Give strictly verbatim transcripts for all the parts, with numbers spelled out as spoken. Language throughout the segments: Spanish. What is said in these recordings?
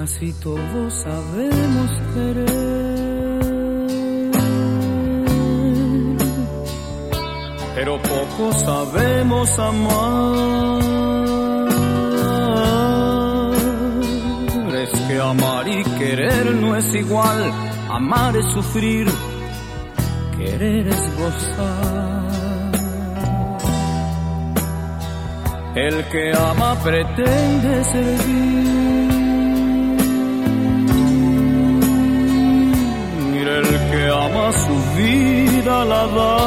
casi todos sabemos querer, pero poco sabemos amar. Es que amar y querer no es igual, amar es sufrir, querer es gozar. El que ama pretende servir, el que ama su vida la da,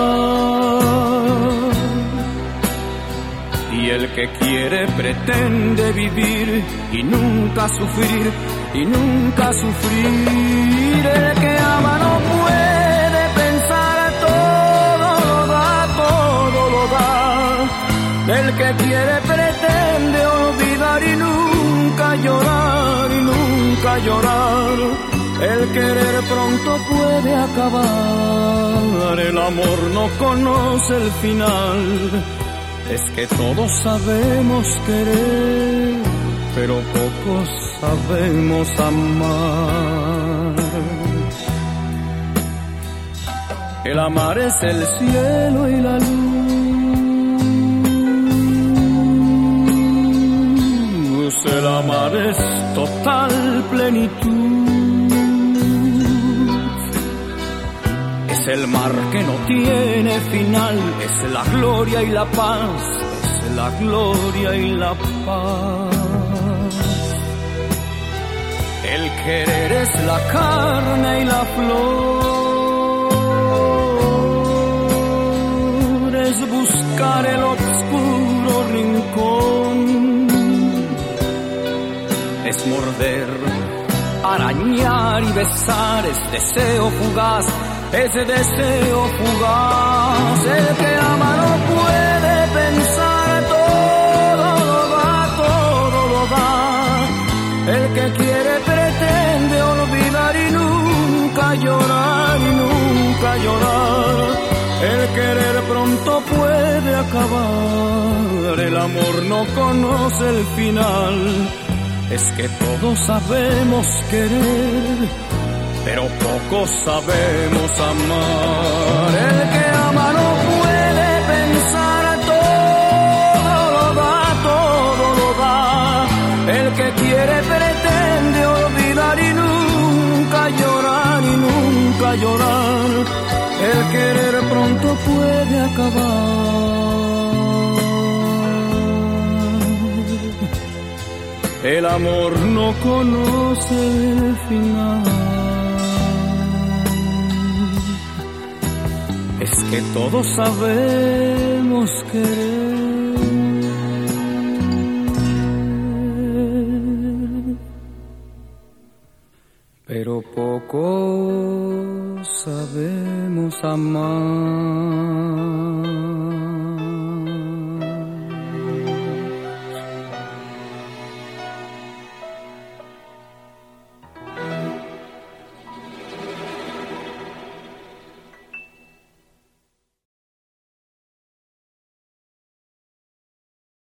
y el que quiere pretende vivir y nunca sufrir, y nunca sufrir. El que ama no puede pensar, todo lo da, todo lo da. El que quiere pretende olvidar y nunca llorar, y nunca llorar. El querer pronto puede acabar, el amor no conoce el final. Es que todos sabemos querer, pero pocos sabemos amar. El amar es el cielo y la luz, el amar es total plenitud. Es el mar que no tiene final, es la gloria y la paz, es la gloria y la paz. El querer es la carne y la flor, es buscar el oscuro rincón, es morder, arañar y besar, es deseo fugaz, ese deseo fugaz. El que ama no puede pensar, todo lo da, todo lo da. El que quiere pretende olvidar y nunca llorar, y nunca llorar. El querer pronto puede acabar, el amor no conoce el final. Es que todos sabemos querer, pero pocos sabemos amar. El que ama no puede pensar, todo lo da, todo lo da. El que quiere pretende olvidar y nunca llorar, y nunca llorar. El querer pronto puede acabar, el amor no conoce el final. Es que todos sabemos querer, pero poco sabemos amar.